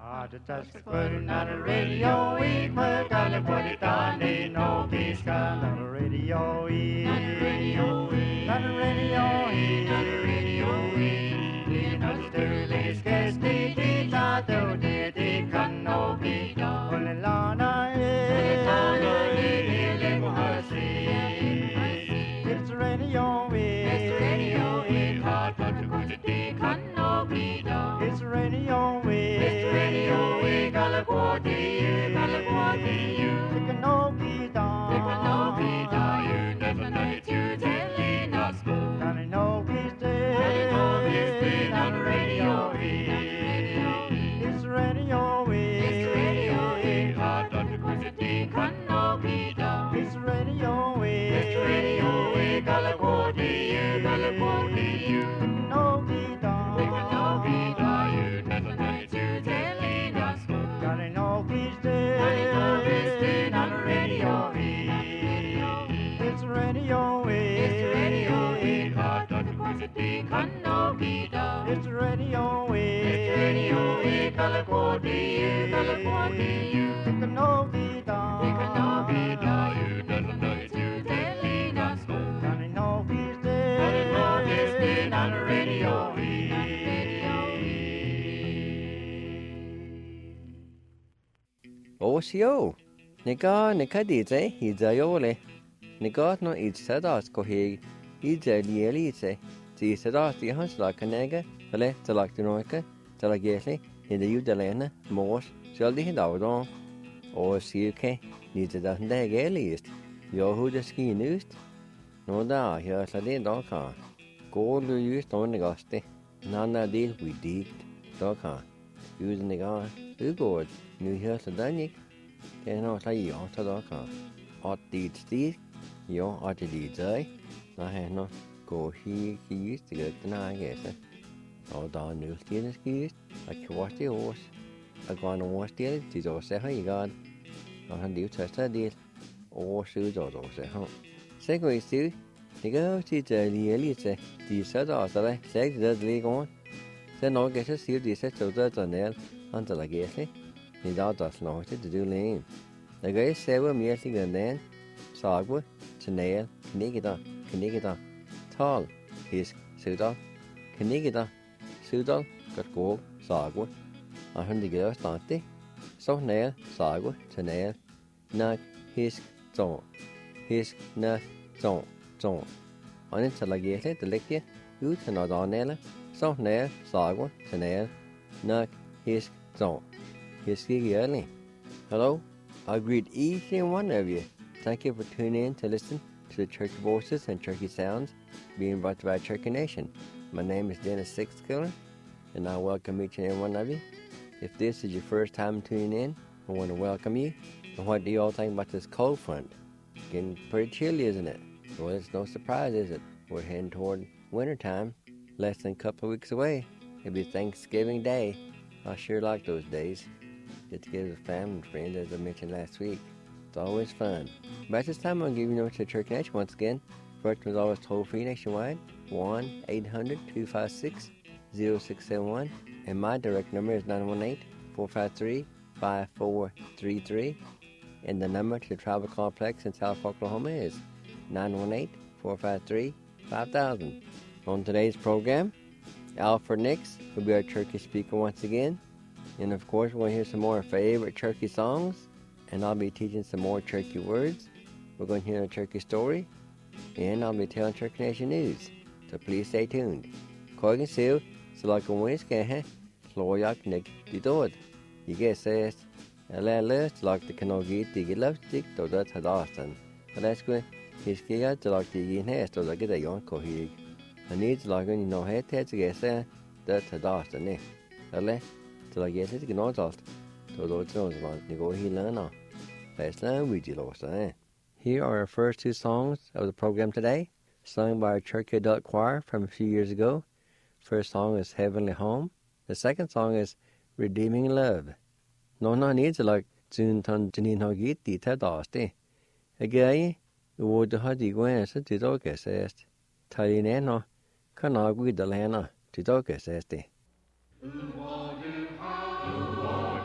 Just putting on the radio, we put on the body down, they know peace comes on the radio, on the radio, on the radio, on the radio, you know the dirty scarce the teeth out there, they can no be done. Only Lana, it's the radio, it's the radio, hard but the good they can no be done. It's the radio, it's the radio, we gotta go to you, it can no be done, you never know it, you telling us, gotta know peace day, on the radio, it's the radio, hard but the good they can no be done. It's the radio, we gotta go to you, it can no be done, you never know it, you telling us, gotta know peace day, on the radio, it's the radio, hard but the good they can no be done. It's the radio, we gotta go to you, it can no be done, you never know it, you telling us, gotta know peace day, on the radio. Osio, nika dice, hizayole. Nigot no sadas kohe, lielite. Si sadas di hans la kanega, ale talakdinoika, talagetli, hida udalena, mors, sjaldi hidavdon. Osiuke, nita da ndege elist. Johu de skinust. No da, hjøsla din daka. Gålu just on negaste. Nana dil we dikt, daka. Usen nega, ugård. Nu hjøsla danik. Kena sla i åtta daka. At dit stik. Jo, at dit zøy. Da henne gå hist til gøttena agese. Og da nu stille skist. A kvart i års. A gwan års stille til å se høy gad. Og han div tøsta dit. Års ud og se høy. Se gå i stiv. Det går til lielite. De sætter også der. Sæt det lige on. Så når jeg så siger de sætter der ned. Han der gæsle. Ni da der snart det du lægen. Der går sæve mere til den. Sagwe til næl. Knigeda. Tal. Hisk. Sudal. Knigeda. Sudal. Godt gå. Sagwe. Og han det gør stadig. Så næl. Sagwe til næl. Nak. Hisk. Så. Hisk. Nak. Så. Og til at give det lægge ud til noget andet, så nær, sagwe, til nær, nok, hisk, så. Hisk ikke ærlig. Hello, I greet each and one of you. Thank you for tuning in to listen to the Church Voices and Turkey Sounds being brought to by Turkey Nation. My name is Dennis Sixkiller, and I welcome each and every one of you. If this is your first time tuning in, I want to welcome you. And what do you all think about this cold front? Getting pretty chilly, isn't it? Well, it's no surprise, is it? We're heading toward wintertime, less than a couple of weeks away. It'll be Thanksgiving Day. I sure like those days. Get together with family and friends, as I mentioned last week. It's always fun. But at this time, I'll give you notes to Church Nation once again. First was always toll-free nationwide, 1-800-256-0671. And my direct number is 918-453-5433. And the number to the Travel Complex in South Oklahoma is 918-453-5000. On today's program, Alfred Nix will be our turkey speaker once again. And of course, we're going to hear some more favorite turkey songs. And I'll be teaching some more turkey words. We're going to hear a turkey story. And I'll be telling Turkey Nation news. So please stay tuned. Koigan Sil, so like a winske, Sloyak Nick, the Dod. You get says, Lest like the Kanogi, the love stick, to that had Austin. And that's good. He's scared to like the nest or like a young cohig. I need to like any no head to get there, that's had Austin, eh? Lest to like get it, no dust. To those knows about the go he learn on. Let's learn with you, lost, eh? Here are our first two songs of the program today, sung by our Turkey Adult Choir from a few years ago. First song is Heavenly Home. The second song is Redeeming Love. No needs like Jun Ton Jinin Hogit, the Tadaste. Again, the wood the Huddy Gwen said to Dogus est. Talineno, Kanagui the Lana, to Dogus este.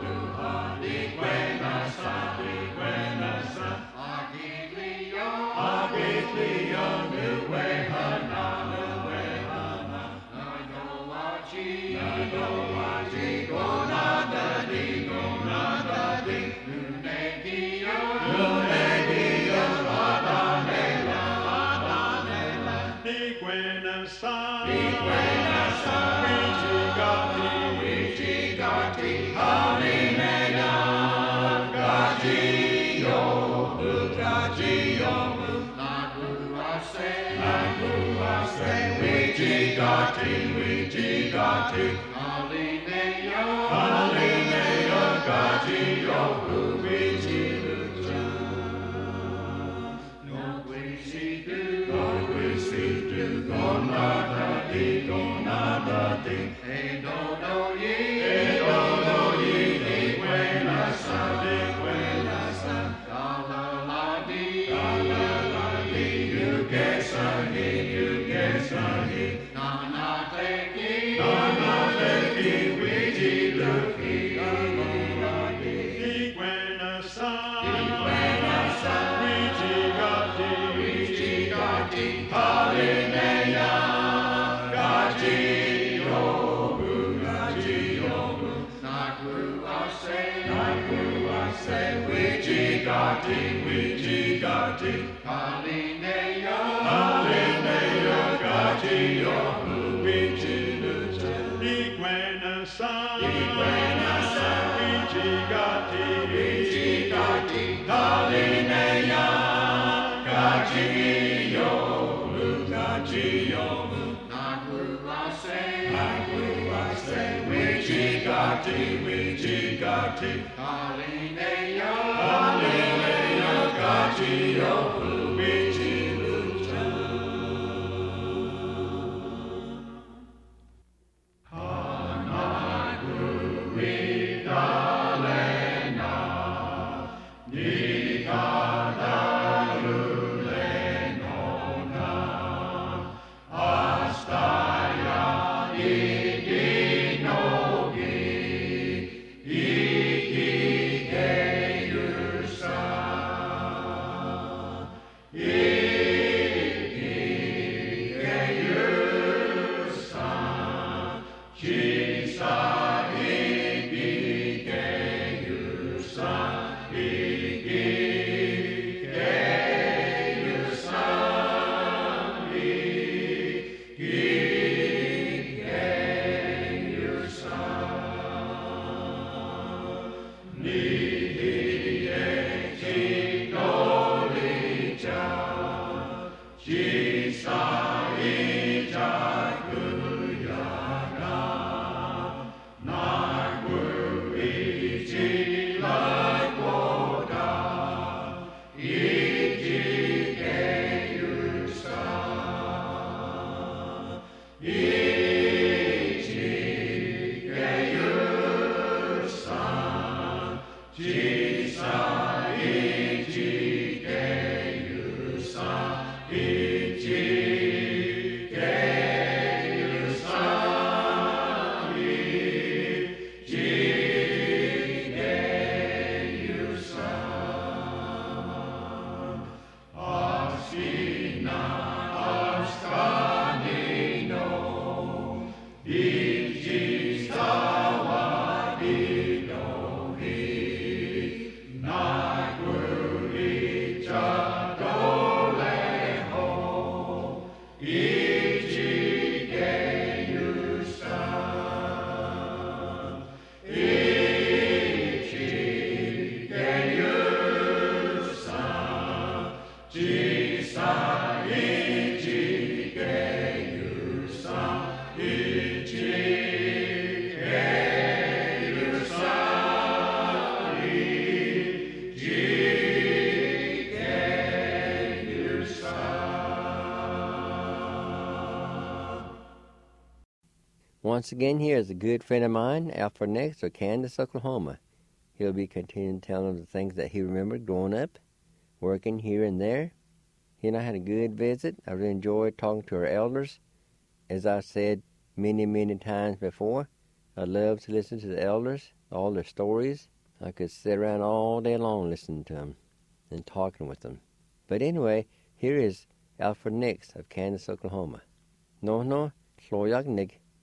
Once again, here is a good friend of mine, Alfred Nix of Candace, Oklahoma. He'll be continuing telling the things that he remembered growing up, working here and there. He and I had a good visit. I really enjoyed talking to our elders. As I said many, many times before, I love to listen to the elders, all their stories. I could sit around all day long listening to them and talking with them. But anyway, here is Alfred Nix of Candace, Oklahoma. No, Sloyak Nig,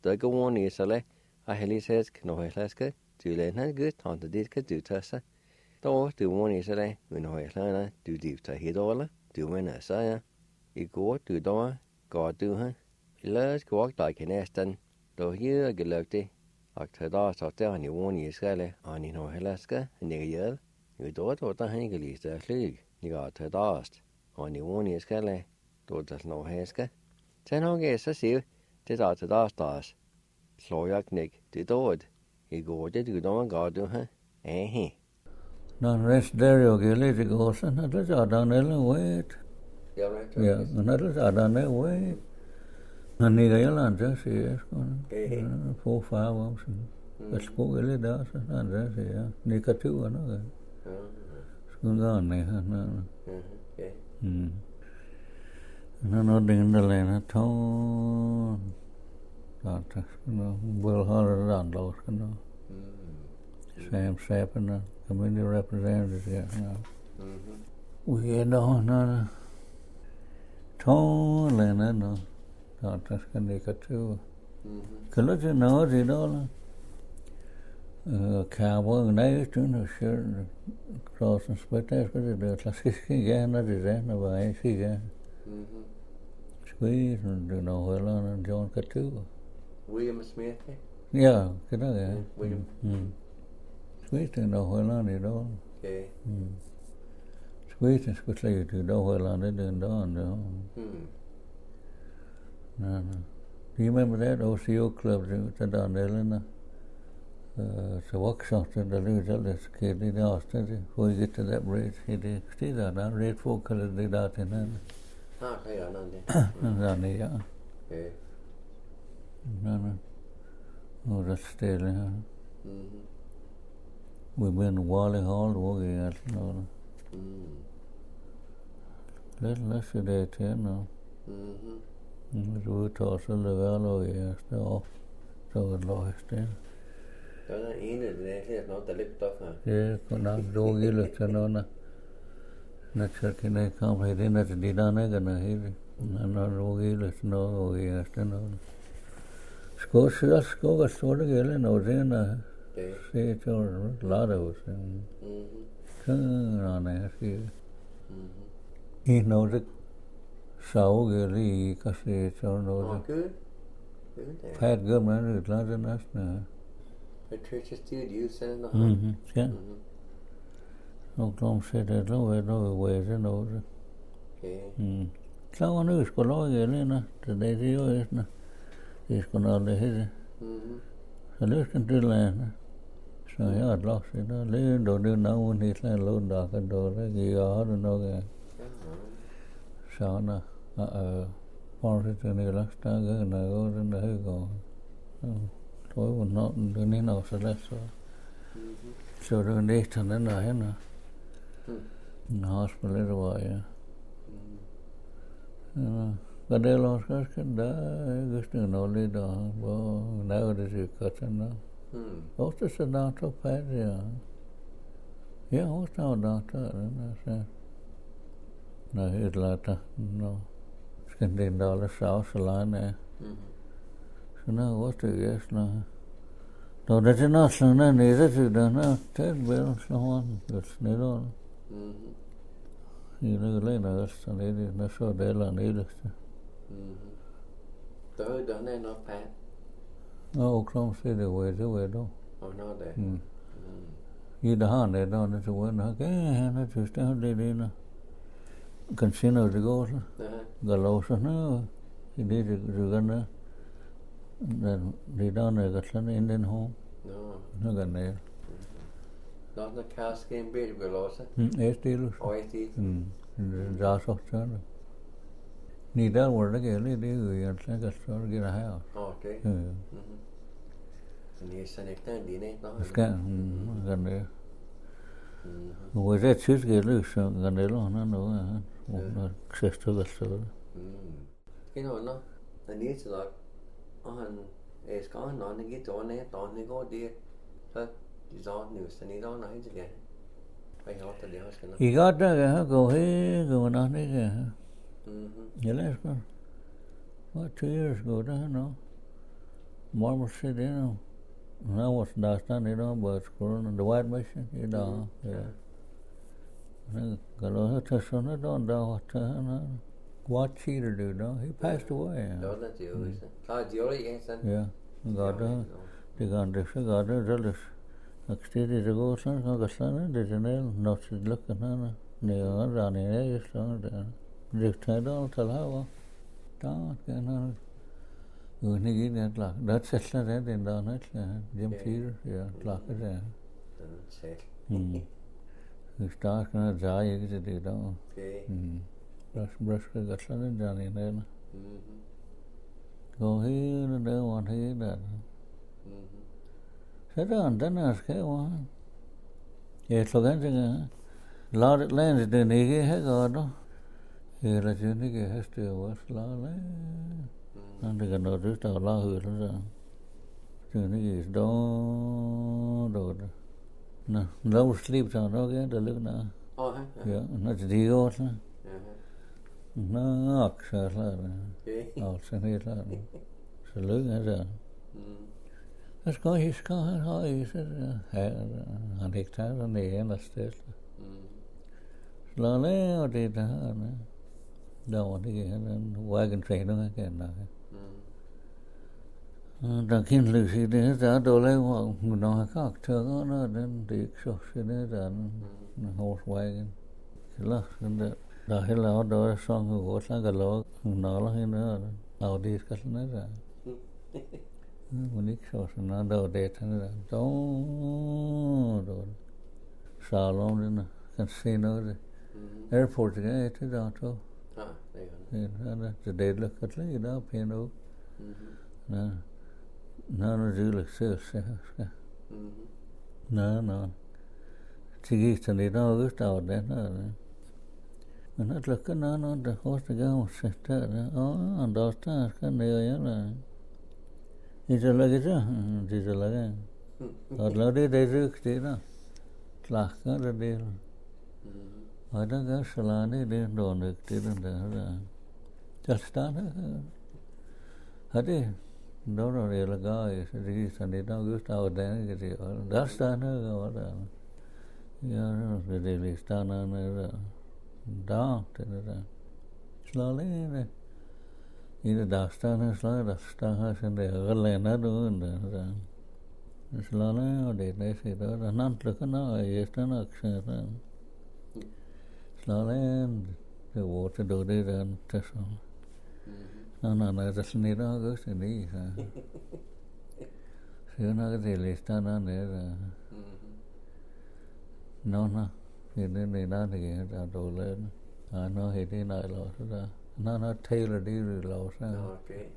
the go one is a heli says no heslaska, to let good on the disk do tessa. Though do one is a when no helana do deep to hit all, do win a saya. You go to door, God do her. Let's walk like an Aston, though here a galactic. October started on the one is gale on in Alaska, and the year. You don't what the Hangelis the league. You got to dust on the one is gale, though there's no Haska. 10 August, I see, did out to dust us. Sloyak Nick, did odd. He go to do no God do her, eh? He. Non rest Dario Gilly goes and others are done wait. Yeah, right. Yeah, and others are done wait. And the island just yes, 4 5 months. Let's go really does and just yeah. Nika 2 another. School on there. No ding the lane at all. That will hold on those. Sam Sappin, community representatives. Yeah. We had no tall lane. No. That's can make it too. Colors and nose, you know. Cowboy and I to no shirt, cross and split as with the classic again, not design of I see again. Squeeze and do know well on and John Catu. William Smith? Yeah, could I? William. Squeeze to know well on it all. Okay. Squeeze and split like to know well on it and on. No. Do you remember that OCO club down there? It's a workshop in the Louis kid in Austin. Before you get to that bridge, he did stay there now. Red folk colored did that in there. Okay, I know that. Yeah. Okay. No. Oh, that's still, yeah. We've been to Wally Hall, walking at no. Let's see that here now. We toss a level, yes, the off. So it lost there. Đó là ý là nó ta lip top hả? Yeah, còn nào đồ gì là cho nó nó chơi cái này không phải thế, nó chỉ đi ra này cái này nó đồ gì là nó đồ gì cho nó score cái số đó cái là nó riêng là sẽ cho lá đầu xem cái này cái ý nó rất sáu cái gì cái sẽ cho nó phát gom nó được lá cho nó Patricia Steele, you said no. Yeah. Ông said that no way to know. Okay. Sao anh ấy có lo gì lên nè, từ đây thì rồi nè, thì có nói là hết. Rồi cái thứ là nè, sao hết lo gì đó, lấy đồ đưa nào muốn hết là luôn đó cái đồ đó gì đó nó cái, sao nè, còn cái này là sao cái này có nó hơi có. Tôi vẫn nói đứa này nào sẽ lết rồi. So đứa này thằng nó nói nè. Hospital rồi vậy. Cái đây là cái đó cái chuyện nó đi đó, bao nào để gì cả chân nó. Ủa thế sao đó cho phải gì à? Yeah, ủa sao đó cho nó sao? Nó hết là ta, nó cái điện đó là sáu lá nè. No, what to guess no. No, that's not so no, neither to do no. Ted Bill, so on. That's not all. You know, Lena, that's an idiot. That's so dead on idiot. Tới đó này nó phát. Oh, Chrome City, where's the way though? Oh, no, there. You the hand there, don't it? When I can't, that's just how they did. Casino to go. Galosa, no. He did it, you're gonna. Đi đó này cái sân Indian Home. Nó gần đây. Đó là Cascade Bay của Losa. ST luôn. ST. Ra sót cho nó. Ní đó vừa đó cái đi người ăn sáng cái sót cái là hay à. Okay. Ní sân này tên đi này đó. Cái gần đây. Vừa ra chút cái lúc gần đây luôn nó nữa. Nó sẽ cho cái sót. Cái nó ní là anh es có nói cái chỗ này toàn này có đi thôi do nhiều sinh đó nói gì vậy phải học từ đó cái nó he got that go hey go on này cái yeah let's go what 2 years ago đó no Marble City, you know. And I was down, you know, but the White Mission, you know. Yeah. Galo Tashona don't know what cheater do, no? He passed away. No, that's you, is it? Dioli, yes, then. Yeah. God, the Gandisha, God, jealous. Exterior to go, son, Augustana, the Janelle, not to look at Nana, near Rani, son, the Tidal Talawa. Don't get on. When he get that, that's a slant in down it, Jim Peter, yeah, clock it there. That's it. The stock and a dry exit, you know. Okay. Brush got something done in there. Go here and there, one here, that. Sit down, then ask one. Yes, look at it. Lord lands the nigger, has got. Here, as you nigger has to was law. And they can notice the law who is the nigger is don't. No, no sleep down, okay, the look now. Oh, yeah, not the deal. No, actually, also here. So look at that. Let's go, he's going, how is it? And he can't on the end of the slowly, or did don't want to get and wagon train again now. Duncan Lucy did that, all I want, no, I can't turn on her, then the exhaustion is and horse wagon. She lost in the hill out door song who was like a log, no, in her, how these customers are. When exhaustion, I don't date and don't. Salon in the casino, the airport again, it's down to. The dead look at me, you know, piano. No, do like so. No. Tigis and it all goes out there. And not looking on the horse to go sit there. Oh, and those times can they are. It's a luggage, it's a luggage. Or loaded they look, you know. Clack, the deal. I don't go Salani, they don't look, didn't just stand. I did. Don't know the guy, and they don't go out there. That's stand over. Yeah, the daily stand on down to the slowly. Either that's stand and slow, that's stand and the other land. I do slowly, or they say that. I'm not looking now, I used an action. Slowly, and the water do it and test on. No, that's near August in these. So you're not really stand on there. No, he didn't not again. I don't learn. I know he didn't. I lost it. No, Taylor did lost it. Okay.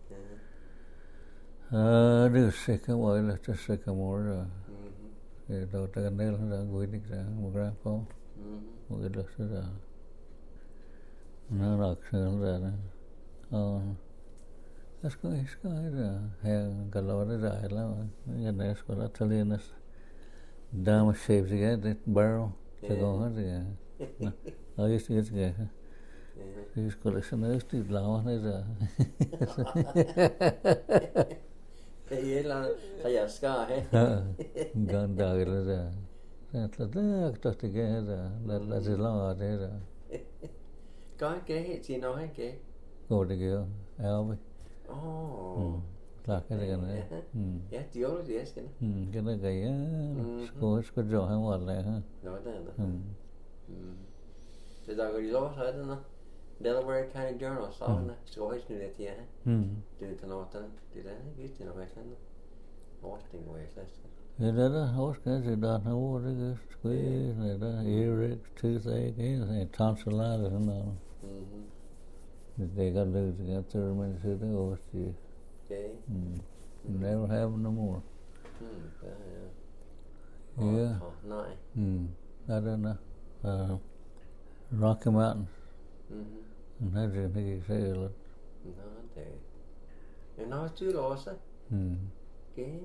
The second while it's a second more. The doctor and they'll have a good exam. My grandpa. We lost it. No, actually, let's go, he's going to Galore Island. And that's what I tell you in this dam shapes again, that barrel to go on again. I used to get together. He's collection, I used to blow on his. Hey, sky. Gun dog is a. That's the together. That's a long idea. Có cái chị nói cái Go to go, Albie. oh Like it again. yeah Dioli, yes, cái Cái này cái score rõ hay what lại ha. nói thế đó. Thì giờ cái đó hết đó. Delaware County Journal sao nè, score hết như thế ha. Từ từ nó tên, từ đấy biết từ nó hết đó. Hosting way less. Cái đó là host cái gì đó nó vô cái square này đó, earache, toothache, cái tonsillitis and all. They got to get 30 minutes to the OSG. Okay. Never have no more. Yeah. Nice. I don't know. Rocky Mountains. And that's the thing you say. No, there. You know, it's too lost. Okay.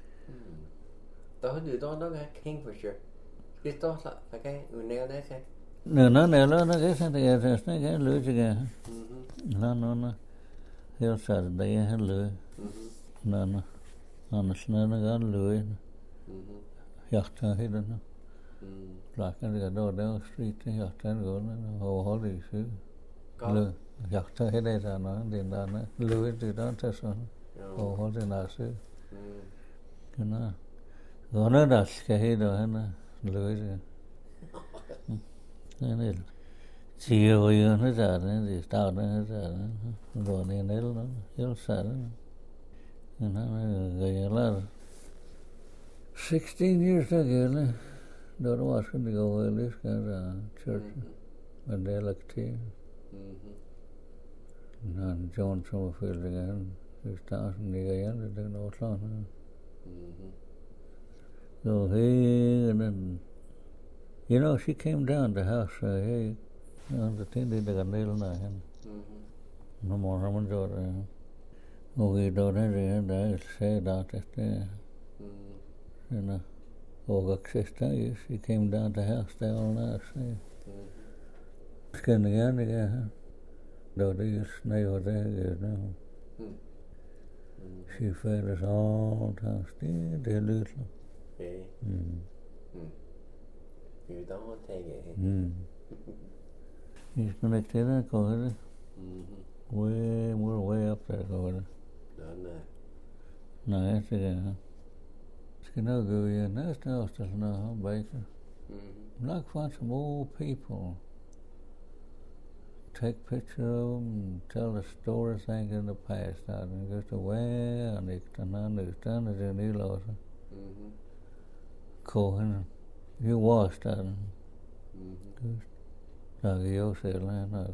Đó từ đó nó ra Kingfisher. Cái đó là phải cái người neo đấy xem. No, nó cái lưỡi chứ kìa. No. He'll Saturday, hello. No. Annasna gan Louis. Yachta hidden. Black and the door down the street, Yachta going, oh, holy shoe. Yachta hidden, and then Louis did not test on. Oh, holy nasi. Gonna that's Kahida, Louis. And it. See you in his island, he's down in his island, going in hillside. And I'm a 16 years ago, don't was going to go to this kind of church, and they looked here. And John Summerfield again, he's down in the end, they know what's on. So he, and then, you know, she came down to the house, hey, the thing they got nail na hen. No more Herman Jordan. We don't have I say that you know, Ogak sister, she came down to the house there all night. Skin again. Though they used to know there, you know. She fed us all the time. They little. You don't take it. He's connected to the we're way up there, Corey. No, that's it. It's going to go in. That's no still no Baker. Like find some old people. Take picture of them and tell the stories things in the past. And just away and they can understand it in the laws. Cohen, you watched that. You know.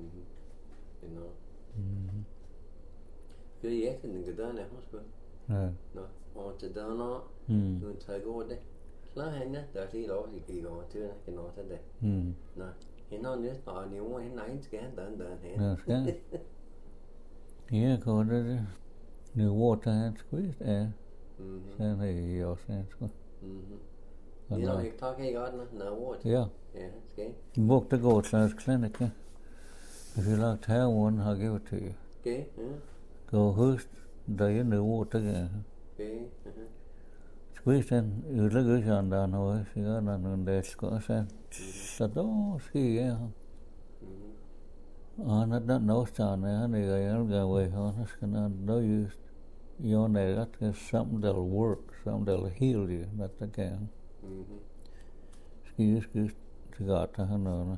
Good yet in the Gudana Hospital. No, on to Dana, you take over there. Line that he lost, he go to, I can not today. No, he know this, but you want him 9 scan done here. Yeah, go to the water and squeeze there. Then he also You know, you talk he got no water. Yeah. Yeah, it's good. Book the goat size clinic. If you like to have one, I'll give it to you. Okay, Go host, day in the water again. Okay, Squeeze in, you look good on down here, she got on the Scotch and so ski, yeah. I don't know, Stan, honey, I'll go away, honest, and I know you. You know, that's something that'll work, something that'll heal you, not the can. Excuse, to God, I know.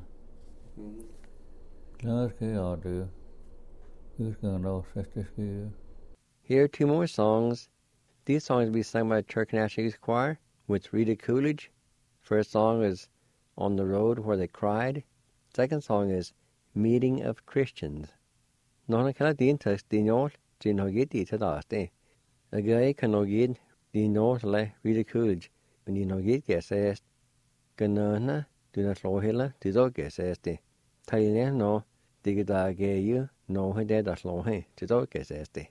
Let's get out there. Who's going to know, sister? Here are 2 more songs. These songs will be sung by Turk National Youth Choir with Rita Coolidge. First song is On the Road Where They Cried. Second song is Meeting of Christians. Nona kala din tas dinol, din hogit di tadaste. A guy can hogit dinol le Rita Coolidge, when din hogit gesest. Ganana, do not slow hilla, tido geseste. Taline no, digida ge you, no he dead as slow he, tido geseste.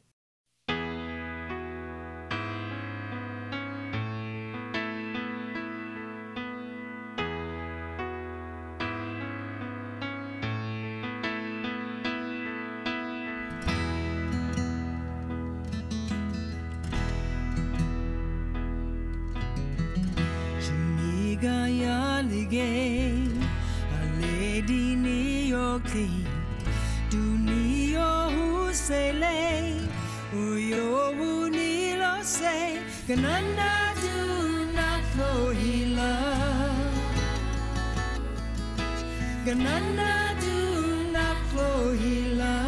Gananda do not flow hila. Gananda do not flow hila.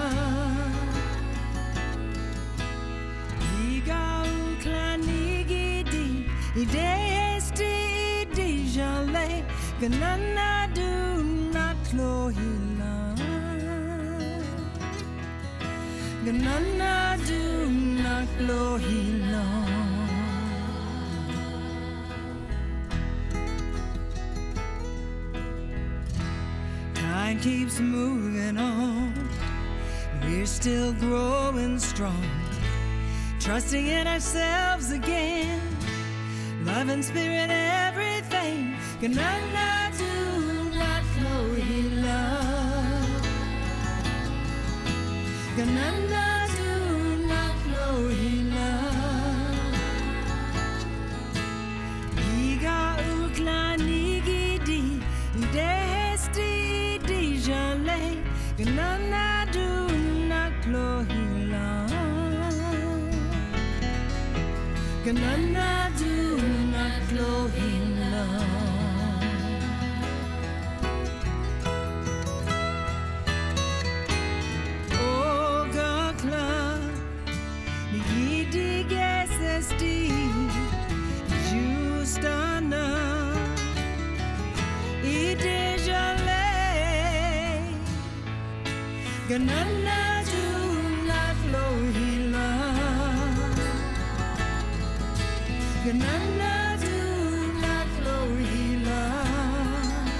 Iga uklanigidi idesti dijale. Gananda do not flow hila. Gananda do not flow hila. Time keeps moving on. We're still growing strong, trusting in ourselves again. Love and spirit, everything. Ganana do not flow love. Ganana do not flow love. Ganana do not flow in love. Oh, Gakla, the dig SSD, Justana, it is your lay. Ganana do not flow in love. Ganana do not flow in love.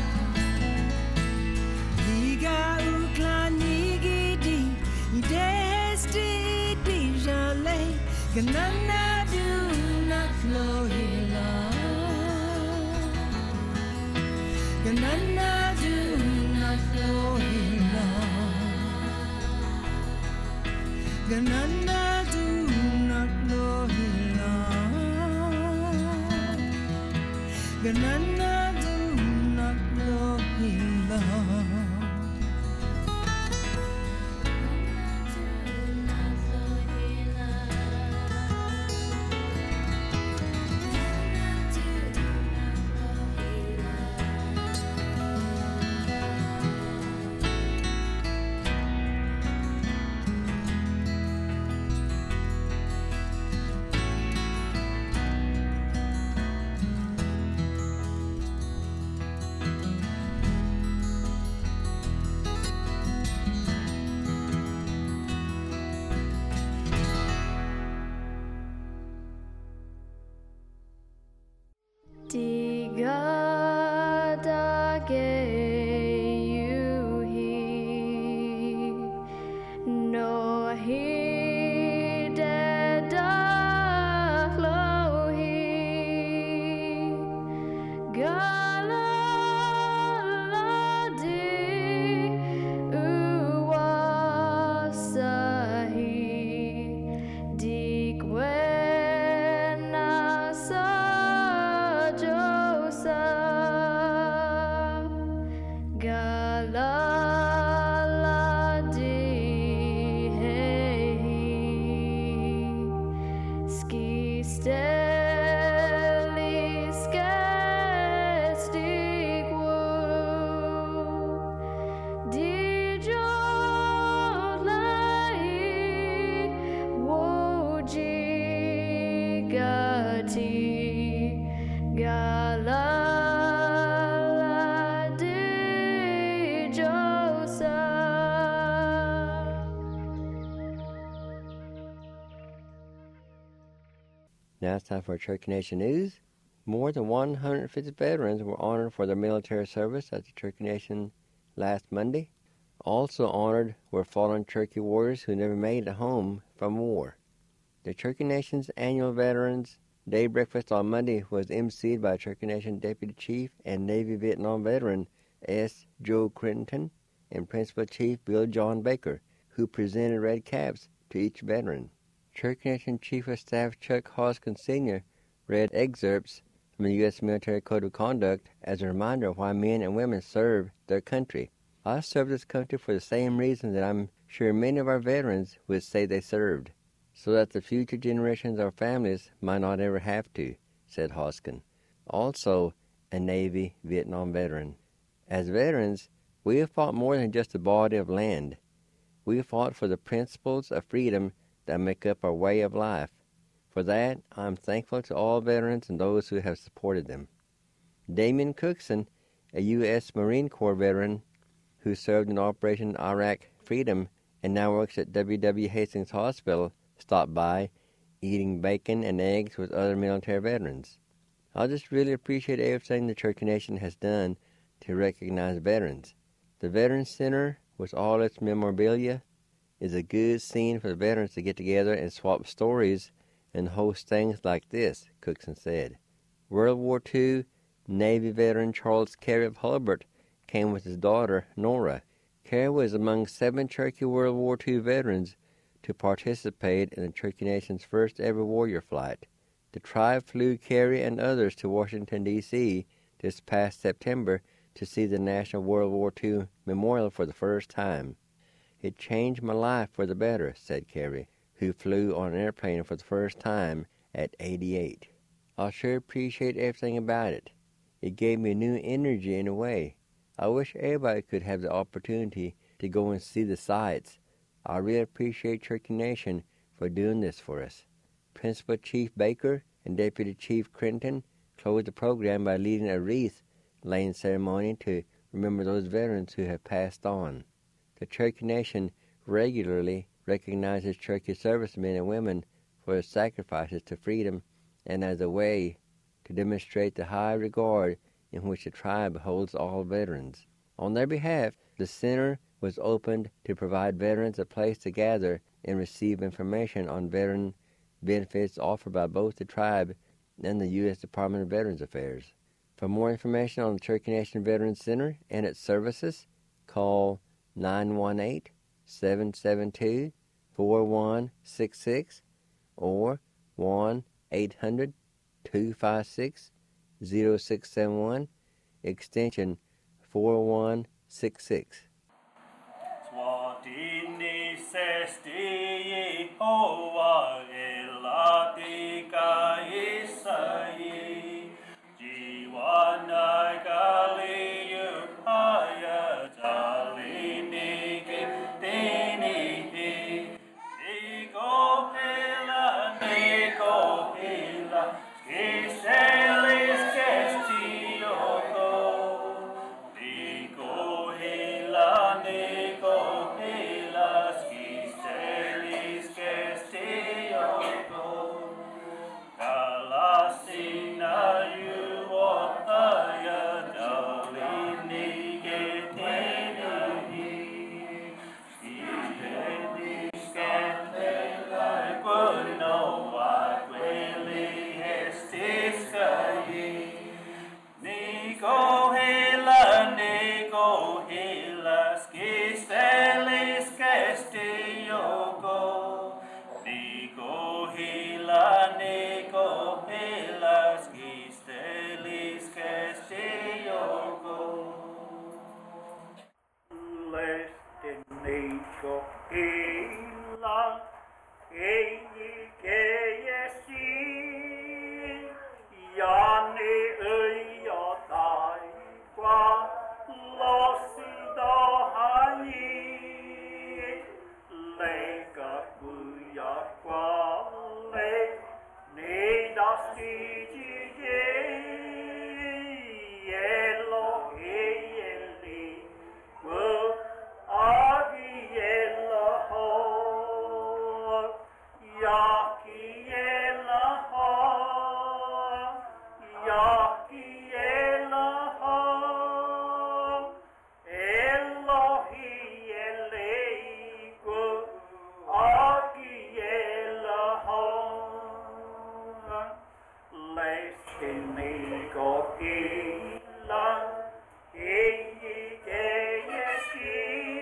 Diga ukla nigidi, idesti dijale. Ganana do not flow in love. Ganana do not flow in love. Ganana do not flow in love. Ganana do not flow in love. Now it's time for Cherokee Nation News. More than 150 veterans were honored for their military service at the Cherokee Nation last Monday. Also honored were fallen Cherokee warriors who never made it home from war. The Cherokee Nation's annual Veterans Day breakfast on Monday was emceed by Cherokee Nation Deputy Chief and Navy Vietnam veteran S. Joe Crittenton and Principal Chief Bill John Baker, who presented red caps to each veteran. Cherokee Nation Chief of Staff Chuck Hoskin Sr. read excerpts from the U.S. Military Code of Conduct as a reminder of why men and women serve their country. I served this country for the same reason that I'm sure many of our veterans would say they served, so that the future generations of our families might not ever have to, said Hoskin, also a Navy Vietnam veteran. As veterans, we have fought more than just a body of land. We have fought for the principles of freedom that make up our way of life. For that, I'm thankful to all veterans and those who have supported them. Damien Cookson, a U.S. Marine Corps veteran who served in Operation Iraq Freedom and now works at W.W. Hastings Hospital, stopped by, eating bacon and eggs with other military veterans. I just really appreciate everything the Cherokee Nation has done to recognize veterans. The Veterans Center, with all its memorabilia, is a good scene for the veterans to get together and swap stories and host things like this, Cookson said. World War II Navy veteran Charles Carey of Hulbert came with his daughter, Nora. Carey was among 7 Cherokee World War II veterans to participate in the Cherokee Nation's first ever warrior flight. The tribe flew Carey and others to Washington, D.C. this past September to see the National World War II Memorial for the first time. It changed my life for the better, said Carey, who flew on an airplane for the first time at 88. I sure appreciate everything about it. It gave me new energy in a way. I wish everybody could have the opportunity to go and see the sights. I really appreciate Cherokee Nation for doing this for us. Principal Chief Baker and Deputy Chief Crenton closed the program by leading a wreath-laying ceremony to remember those veterans who have passed on. The Cherokee Nation regularly recognizes Cherokee servicemen and women for their sacrifices to freedom and as a way to demonstrate the high regard in which the tribe holds all veterans. On their behalf, the center was opened to provide veterans a place to gather and receive information on veteran benefits offered by both the tribe and the U.S. Department of Veterans Affairs. For more information on the Cherokee Nation Veterans Center and its services, call 918-772-4166 or 1-800-256-0671, extension 4166. Swatini sesti hoa elatika isai jiwana kali yupaya jalini kitini niko hila kiselis kestioko niko hila kiselis kestioko kalasina yuotaya jalini ketini kiselis ketela kuno wakweli hestiskayi niko hila skistelis kestioko niko hila skistelis kestioko leste niko hila ei kejesi yani öja taikwa losidohani leika kuja kwalle neidastijige yello eyeli ku agi yello ho yaki yello ho yaki yello ho Elohi eleiku agi yello leistini ko ila ei kejesi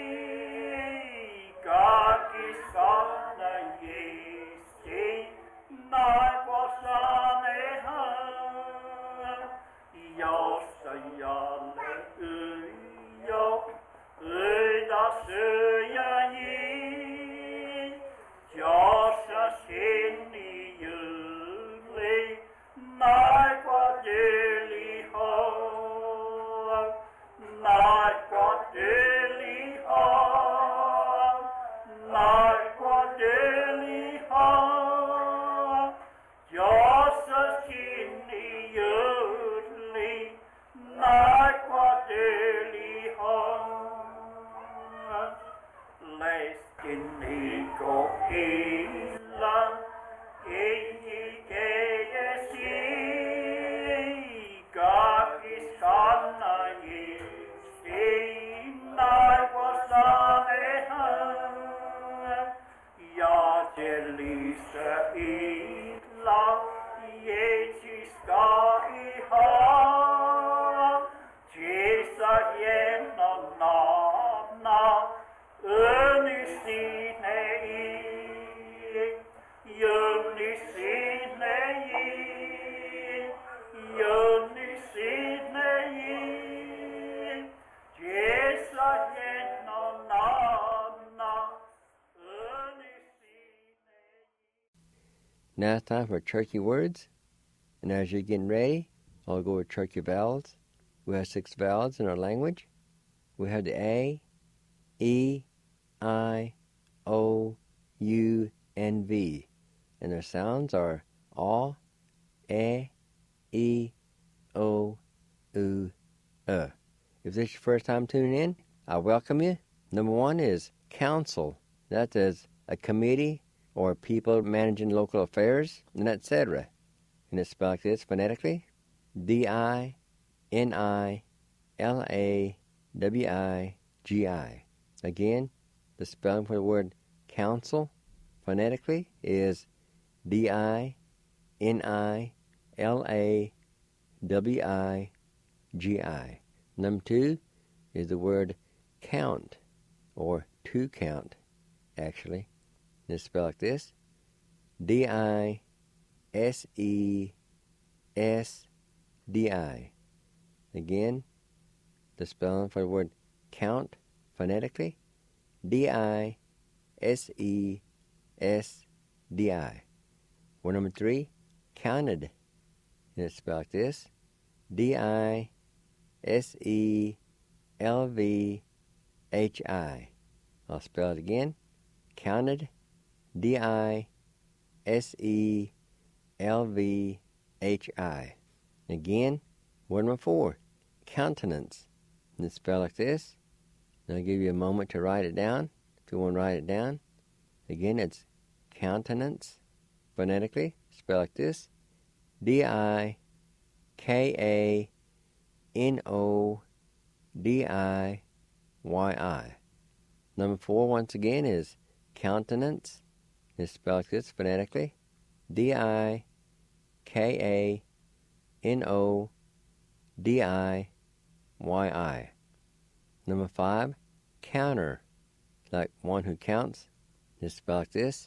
kaki sana yesti naiposaneha jossa jalle jo öda söjäji jossa sinni juli naikva tyli ho Now it's time for Cherokee words. And as you're getting ready, I'll go with Cherokee vowels. We have 6 vowels in our language. We have the A, E, I, O, U, and V. And their sounds are A, E, O, U, If this is your first time tuning in, I welcome you. Number 1 is council. That is a committee or people managing local affairs, and etc. And it's spelled like this phonetically: D-I-N-I-L-A-W-I-G-I. Again, the spelling for the word council phonetically is D-I-N-I-L-A-W-I-G-I. Number 2 is the word count, or to count, actually. It's spelled like this: D-I-S-E-S-D-I. Again, the spelling for the word count phonetically: D-I-S-E-S-D-I. Word number 3, counted. And it's spelled like this: D-I-S-E-L-V-H-I. I'll spell it again: counted, D-I-S-E-L-V-H-I. Again, word number 4, countenance. And it's spelled like this. And I'll give you a moment to write it down, if you want to write it down. Again, it's countenance, phonetically, spelled like this: D-I-K-A-N-O-D-I-Y-I. Number 4, once again, is countenance. It's spelled like this phonetically: D-I-K-A-N-O-D-I-Y-I. Number 5, counter, like one who counts. It's spelled like this: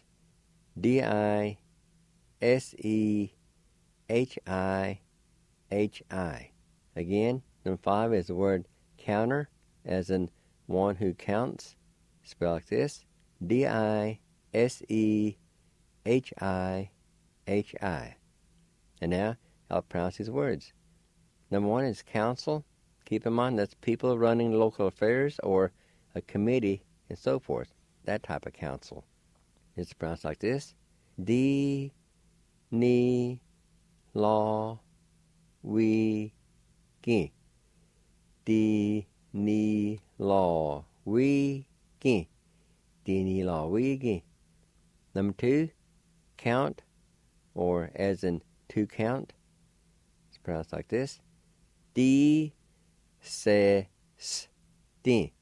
D-I-S-E-H-I-H-I. Again, number 5 is the word counter, as in one who counts. Spelled like this: D-I-S-E-H-I-H-I. And now I'll pronounce these words. Number 1 is council. Keep in mind that's people running local affairs or a committee and so forth. That type of council. It's pronounced like this: D-Ni-Law-We-Gi. D-Ni-Law-We-Gi. D-Ni-Law-We-Gi. Number 2, count, or as in to count. It's pronounced like this: D-Se-S-Din.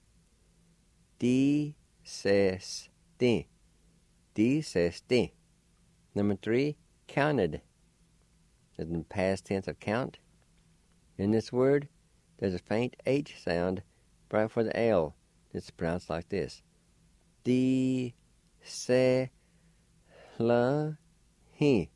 D-Se-S-Din. D-Se-S-Din. Number 3, counted, as in past tense of count. In this word, there's a faint H sound right before the L. It's pronounced like this: D-Se-La-Hi.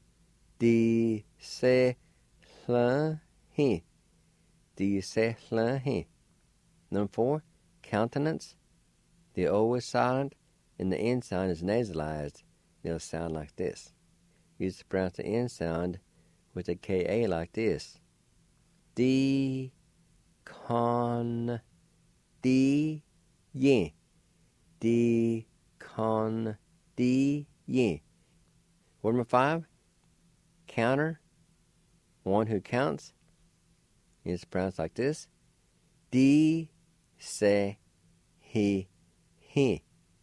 D-Se-La-Hi. D-Se-La-Hi. Number 4, countenance. The O is silent and the N sound is nasalized. It'll sound like this. You just pronounce the N sound with a K-A like this: D-Con-D-Yin. D-Con-D-Yin. Word number 5, counter, one who counts. It's pronounced like this: D-Se-Hi-Hi.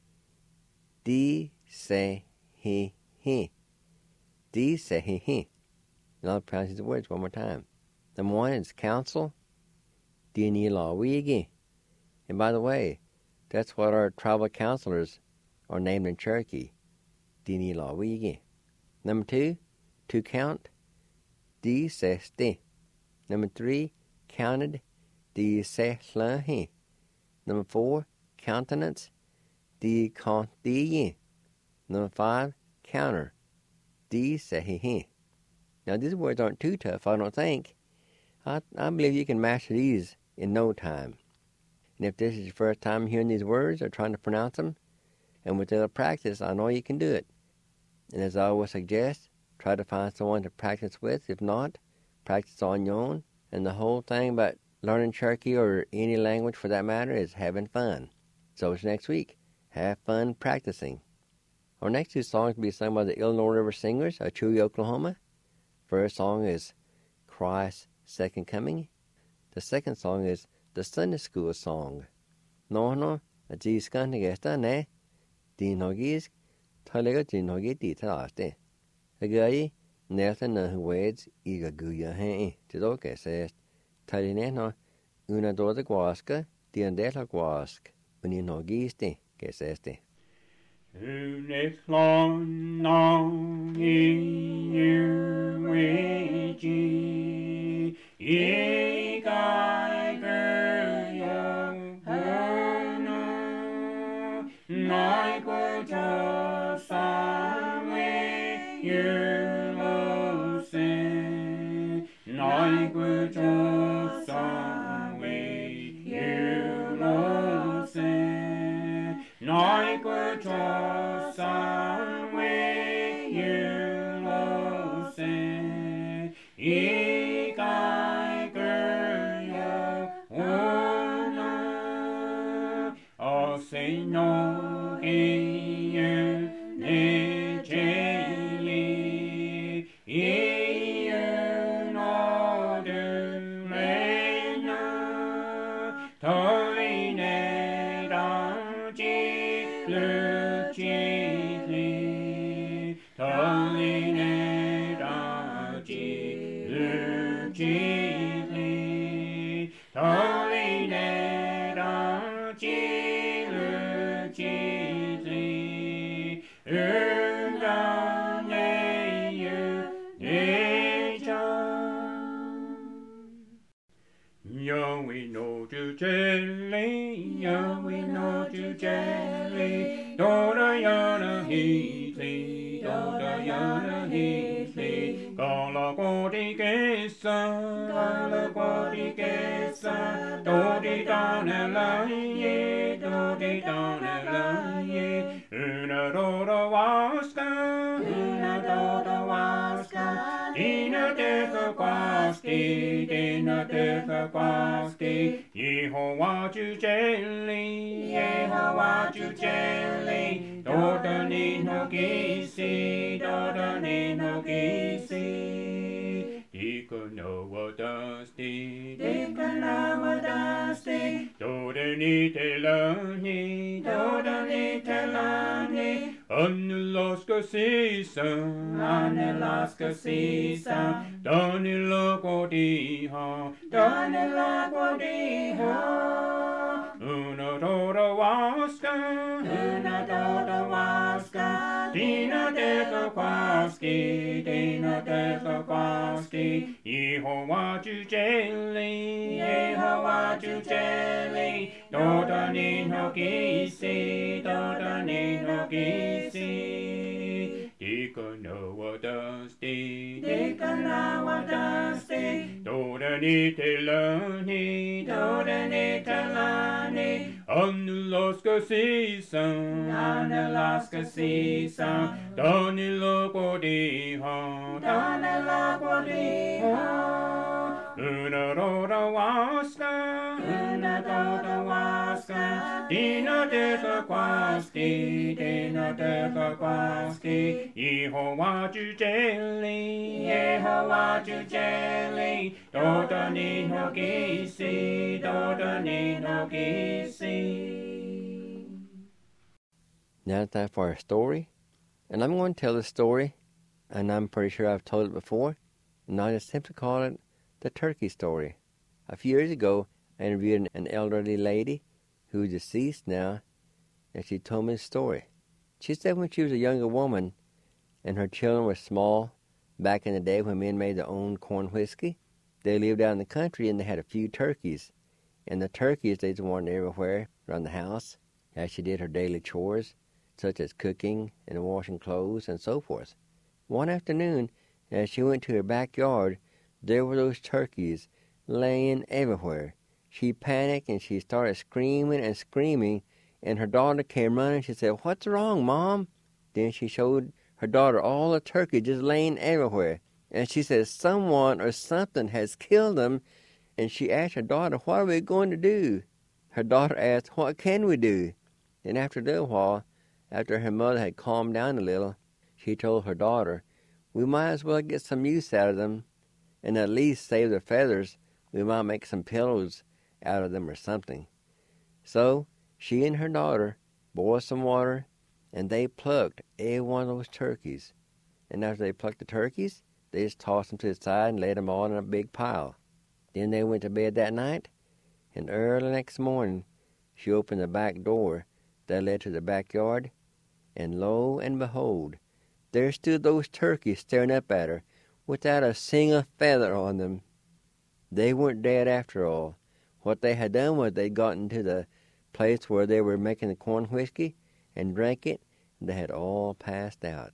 D-Se-Hi-Hi. D-Se-Hi-Hi. And I'll pronounce these words one more time. Number 1 is council. D-Ni-Law-We-Gi. And by the way, that's what our tribal counselors are named in Cherokee: D-Ni-Law-We-Gi. Number 2, to count. D-Se-Sti. Number 3, counted. D-Se-La-Hi. Number 4, countenance. D-Con-Di-Yin. Number 5, counter. D-Se-Hi-Hi. Now these words aren't too tough, I don't think. I believe you can master these in no time. And if this is your first time hearing these words or trying to pronounce them, and with a little practice, I know you can do it. And as I always suggest, try to find someone to practice with. If not, practice on your own. And the whole thing about learning Cherokee or any language for that matter is having fun. So it's next week. Have fun practicing. Our next two songs will be sung by the Illinois River Singers of Chewy, Oklahoma. First song is Christ's Second Coming. The second song is the Sunday School Song. No, a G-scan gesta ne, Dinogis, Talega Dinogi Ditaste. A guy, Nelson Wades, Iga Guya Hen, Tidoke says, Talineno, una doda guasca, Diandela guasc, Uninogiste, que es este. Uneslon non iuigi, igai geryo hana, naiguja samwe yulose, naiguja samwe yulose, naiguja samwe yulose, igai geryo hana, o Señor iye ne jeli, iye no de lena, toine ranji le jeli, toine ranji le jeli, toine ranji le jeli, Yo, we know to jelly, yo, we know to jelly, Dora yana heatley, Dora yana heatley, Gala godi gesa, Dodi dana laye, Dodi dana laye, Una dora waska, Dina deka kwaski, Dina deka kwaski, Yehovah ju jelly, Yehovah ju jelly, Doda ni no gisi, Doda ni no gisi, Dika noa dusty, Dika noa dusty, Doda ni telani, Doda ni telani, Anelaska season, Anelaska season, Danila Godiha, Danila Godiha, Una Dora Waska, Una Dora Waska, Dina Deka Kwaski, Dina Deka Kwaski, Yehovah ju jelly, Yehovah ju jelly, Doda ni no gisi, Doda ni no gisi, Dika noa dusty, Dika noa dusty, Doda ni telani, Doda ni telani, Anelaska season, Anelaska season, Danila Godiha, Danila Godiha, Una Dora Waska, Una Dora Waska, Dina Deka Kwaski, Dina Deka Kwaski, Yehovah ju jelly, Yehovah ju jelly, Doda ni no gisi, Doda ni no gisi. Now it's time for our story. And I'm going to tell the story, and I'm pretty sure I've told it before, and I just simply call it the turkey story. A few years ago, I interviewed an elderly lady who's deceased now, and she told me a story. She said when she was a younger woman and her children were small, back in the day when men made their own corn whiskey, they lived out in the country and they had a few turkeys. And the turkeys, they just wandered everywhere around the house as she did her daily chores, such as cooking and washing clothes and so forth. One afternoon, as she went to her backyard, there were those turkeys laying everywhere. She panicked and she started screaming and her daughter came running. She said, "What's wrong, Mom?" Then she showed her daughter all the turkey just laying everywhere. And she says someone or something has killed them. And she asked her daughter, what are we going to do? Her daughter asked, what can we do? And after a little while, after her mother had calmed down a little, she told her daughter, we might as well get some use out of them and at least save their feathers. We might make some pillows out of them or something. So she and her daughter boiled some water, and they plucked every one of those turkeys. And after they plucked the turkeys, they just tossed them to the side and laid them all in a big pile. Then they went to bed that night, and early next morning she opened the back door that led to the backyard, and lo and behold, there stood those turkeys staring up at her without a single feather on them. They weren't dead after all. What they had done was they'd gotten to the place where they were making the corn whiskey and drank it, and they had all passed out.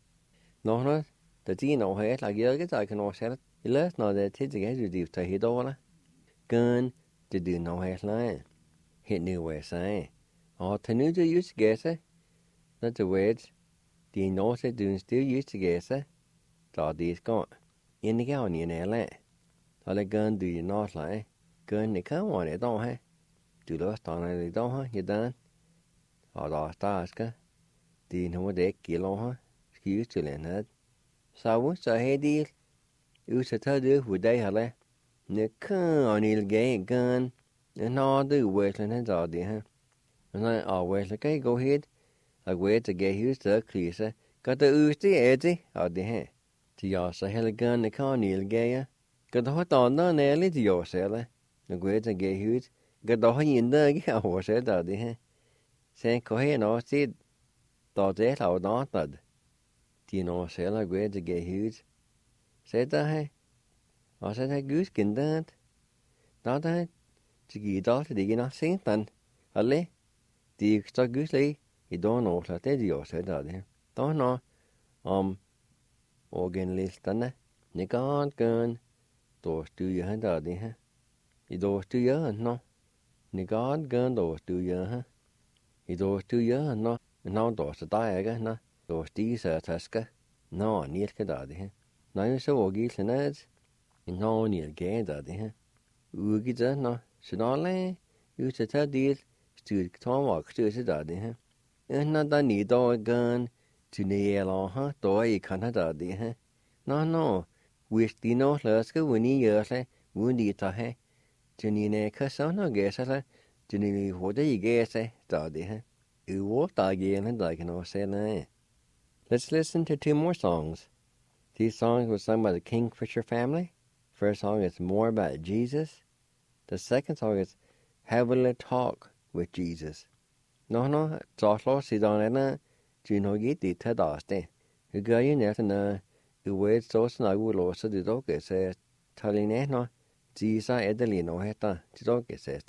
Nó the Tino had like the I can all say it. You let know that it's a do to hit all gun to do no hat line. Hit new way saying. All to new to use together. Not the words. The North doing still use together. Thought these gone. In the county in Airland. All the gun do you not lie. Gun they come on it, don't he? Do lost on it, don't huh? You done? All the stars, do you know what they kill on her? Excuse to Leonard. So what's a head deal? You should tell you who they are. The con il gay gun. And all do Westland and all the huh? And I always like, go ahead. I wait to get used to a creaser. Got the oozy edgy all the huh? To your say hell gun the con il gay. Got the hot on the nail to your seller. The wait to get used. Got the hot in the get horse at all the huh? Say, go ahead and said, thought that I was not that. Do you know, say, I wait to get used? Said that, I said, I goose can that. Not that, to get off to dig in a saint then. Alle, do you start goosely? You don't know what they do, said that. Don't know, organ list, then, you can't gun. Those do you, huh, daddy, huh? You those do you, no. You can't gun those do you, huh? You those do you, no. No, those die, no. Those these are Tuska. No, need to daddy, huh? Now you saw Gilson ads. No, near gay daddy, huh? Ugida, no. Should all lay. You should tell deal. Stood Tom walk to his daddy, huh? And not the need dog gun to nail on, huh? Though you can't daddy, huh? No. Wish the no laska when you years, wound it, huh? To need a son or guess, to need what you guess, daddy, huh? You walked again and I can all say, nah. Let's listen to two more songs. These songs were sung by the Kingfisher family. First song is More About Jesus. The second song is Have a Little Talk with Jesus. No, talk lost is on it. Do you know get the Tadaste? You go in there and you wait so snug will also the dog says, telling it no. Jesus Edelino heta, the dog says.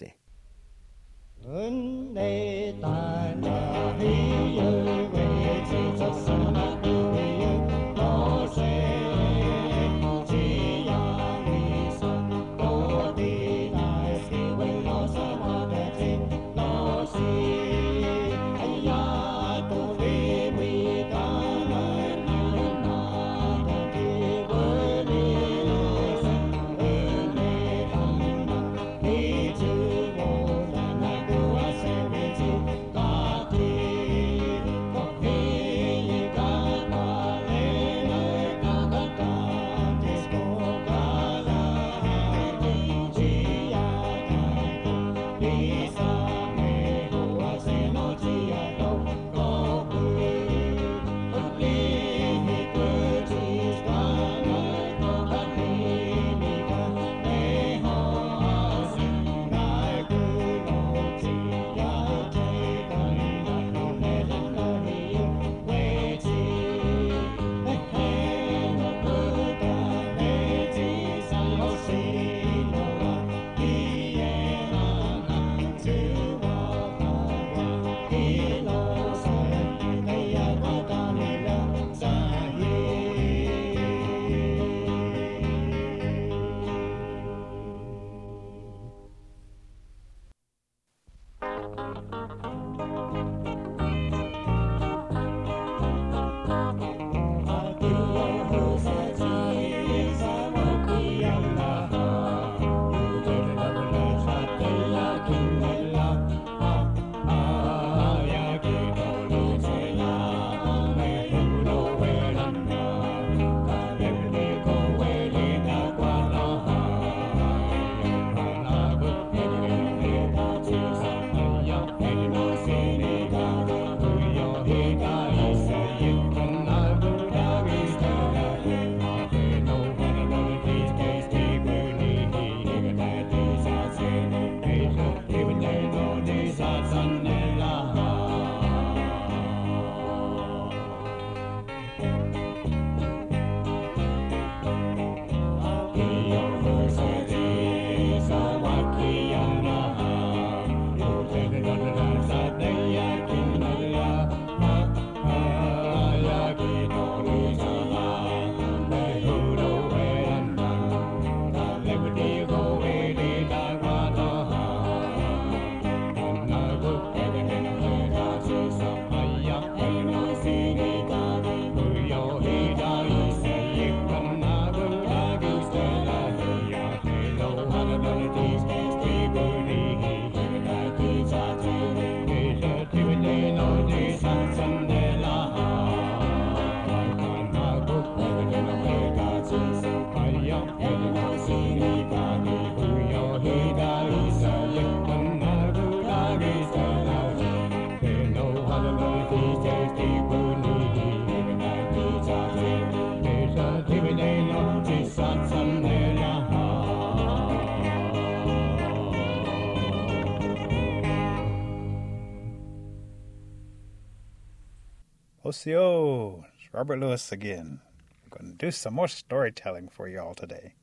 Lucio. It's Robert Lewis again. I'm going to do some more storytelling for you all today.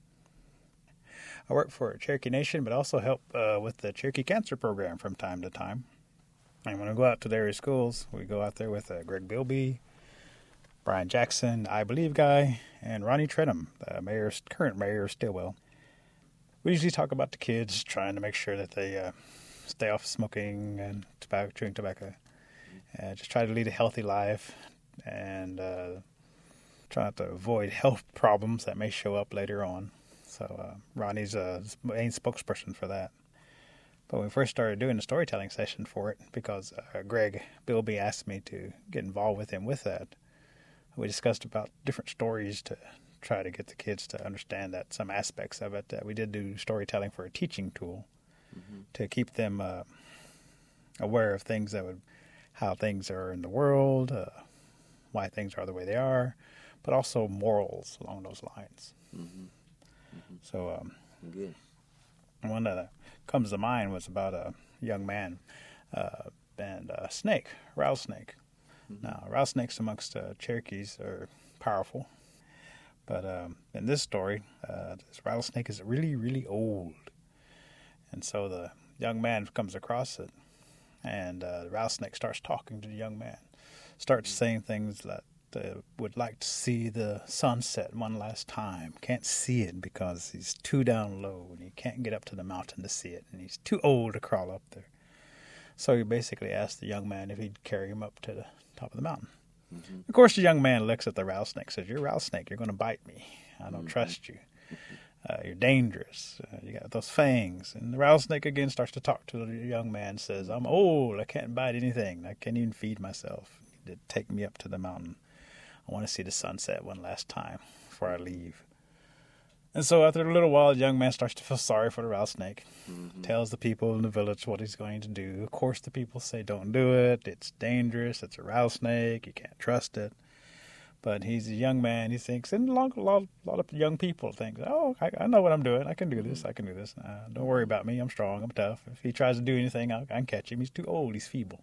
I work for Cherokee Nation, but also help with the Cherokee Cancer Program from time to time. And when I go out to the area schools, we go out there with Greg Bilby, Brian Jackson, I Believe guy, and Ronnie Trenham, the current mayor of Stillwell. We usually talk about the kids, trying to make sure that they stay off smoking and chewing tobacco. Just try to lead a healthy life and try not to avoid health problems that may show up later on. So Ronnie's the main spokesperson for that. But when we first started doing the storytelling session for it, because Greg Bilby asked me to get involved with him with that, we discussed about different stories to try to get the kids to understand that some aspects of it. We did do storytelling for a teaching tool to keep them aware of things how things are in the world, why things are the way they are, but also morals along those lines. So Good. one that comes to mind was about a young man and a snake, rattlesnake. Now, rattlesnakes amongst Cherokees are powerful. But in this story, this rattlesnake is really, really old. And so the young man comes across it, and the rattlesnake starts talking to the young man, starts saying things that would like to see the sunset one last time. Can't see it because he's too down low, and he can't get up to the mountain to see it, and he's too old to crawl up there. So he basically asked the young man if he'd carry him up to the top of the mountain. Of course, the young man looks at the rattlesnake and says, "You're a rattlesnake. You're going to bite me. I don't trust you. You're dangerous. You got those fangs." And the rattlesnake again starts to talk to the young man and says, "I'm old. I can't bite anything. I can't even feed myself. You need to take me up to the mountain. I want to see the sunset one last time before I leave." And so after a little while, the young man starts to feel sorry for the rattlesnake. Tells the people in the village what he's going to do. Of course, the people say, "Don't do it. It's dangerous. It's a rattlesnake. You can't trust it." But he's a young man. He thinks, and a lot of young people think, "Oh, I know what I'm doing. I can do this. I can do this. Don't worry about me. I'm strong. I'm tough. If he tries to do anything, I can catch him. He's too old. He's feeble."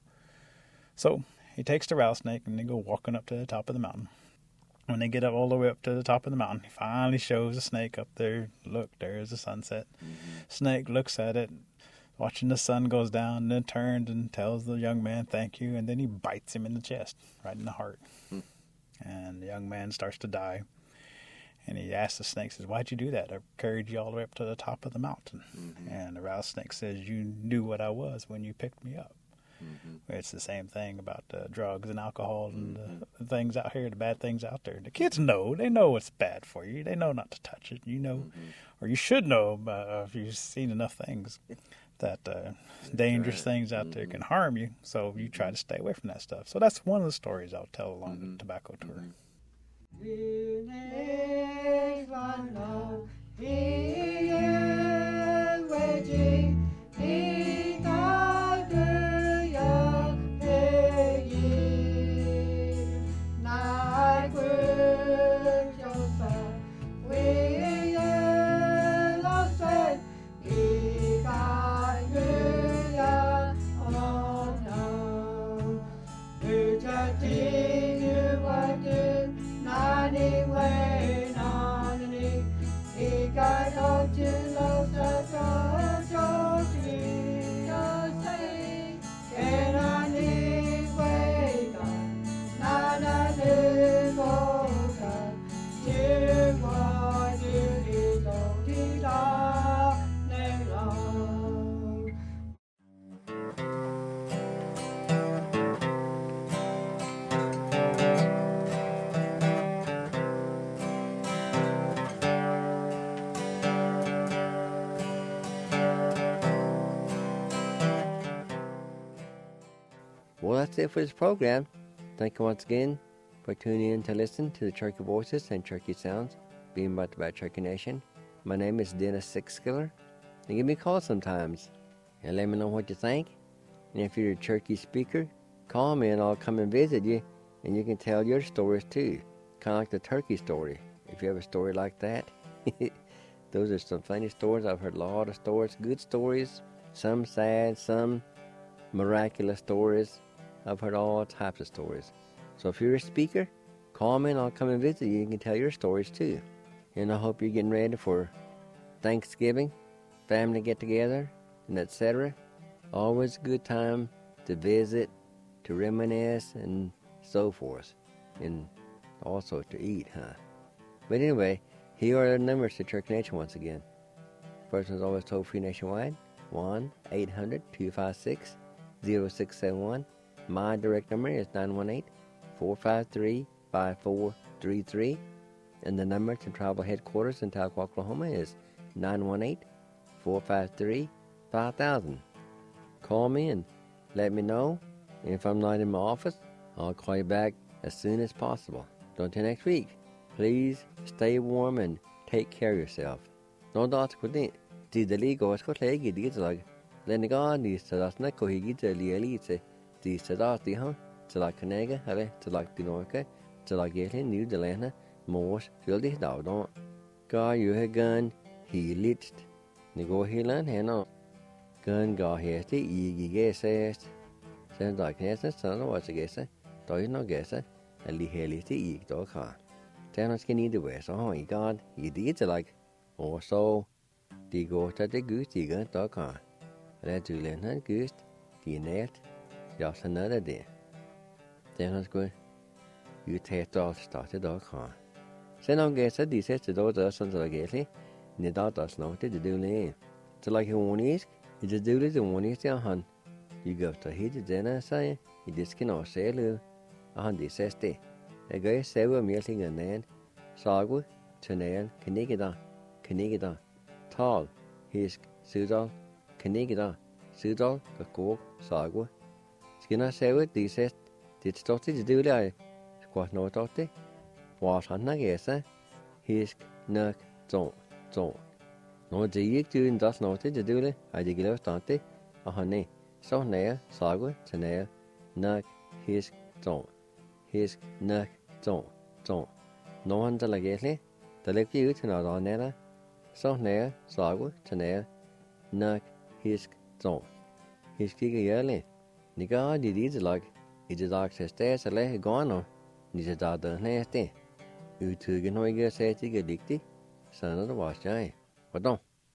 So he takes the rattlesnake, and they go walking up to the top of the mountain. When they get up all the way up to the top of the mountain, he finally shows the snake up there. Look, there's the sunset. Snake looks at it, watching the sun goes down, and then turns and tells the young man thank you, and then he bites him in the chest, right in the heart. And the young man starts to die. And he asks the snake, says, "Why'd you do that? I carried you all the way up to the top of the mountain." And the rattlesnake says, "You knew what I was when you picked me up." It's the same thing about drugs and alcohol and the things out here, the bad things out there. The kids know. They know it's bad for you. They know not to touch it. You know, or you should know if you've seen enough things that dangerous things out there can harm you. So you try to stay away from that stuff. So that's one of the stories I'll tell along the tobacco tour. Well, that's it for this program. Thank you once again for tuning in to listen to the Cherokee Voices and Cherokee Sounds being brought by Cherokee Nation. My name is Dennis Sixskiller. And give me a call sometimes and let me know what you think. And if you're a Cherokee speaker, call me and I'll come and visit you, and you can tell your stories too. Kind of like the turkey story. If you have a story like that, those are some funny stories. I've heard a lot of stories, good stories, some sad, some miraculous stories. I've heard all types of stories. So if you're a speaker, call me and I'll come and visit you. You can tell your stories too. And I hope you're getting ready for Thanksgiving, family get-together, and etc. Always a good time to visit, to reminisce, and so forth. And also to eat, huh? But anyway, here are the numbers to Church Nation once again. First one's always toll-free nationwide, 1-800-256-0671. My direct number is 918-453-5433. And the number to Tribal Headquarters in Tahlequah, Oklahoma is 918-453-5000. Call me and let me know. And if I'm not in my office, I'll call you back as soon as possible. So until next week, please stay warm and take care of yourself. No doubt could it. The legal is got leg it is like then the god is to us not cohigi to lielite. The sadat the huh to like Canega, to like the Norca, to like getting New Delana, Morse, fill this dog don't. God you had gun, he litched. Nego he learn hand gun God has the guess Sen like Nessa, son was a guesser, do you no guesser, and the hell is the eek dog car. Then I can either way, so he God, he did like, or so, the go to the goose, the gun dog car. Let you learn her goose, the net, just another day. Then I was good, you take off, started dog car. Sen on guesser, the says the daughter sons of the gately, and the daughter snorted the dooley. So like you won't ask, you just do it and won't ask your hunt. You go to hit the dinner, say, you just cannot say, Lou, a hundred says day. A guy say, we're melting a man, Sagu, Chanel, Canigida, Tall, Hisk, Sudal, Canigida, Sudal, the cook, Sagu. Skinner say what these says, did started to do that, squat no torty, wash on the guess, Hisk, Nuck, Zone. No, the yeek doing does noted to do it, I dig it out, a honey. So near, Sagu, Chanel, Nuck, Hisk, Zone. Hisk, Nuck, Zone. No one to like it, the lake you to know on there. So near, Sagu, Chanel, Nuck, Hisk, Zone. Hisk, yearly. Nigga, did it like it is access stairs a lake gone on. Is a daughter nasty. You two can no get say to get dicty. Son of the wash, but don't.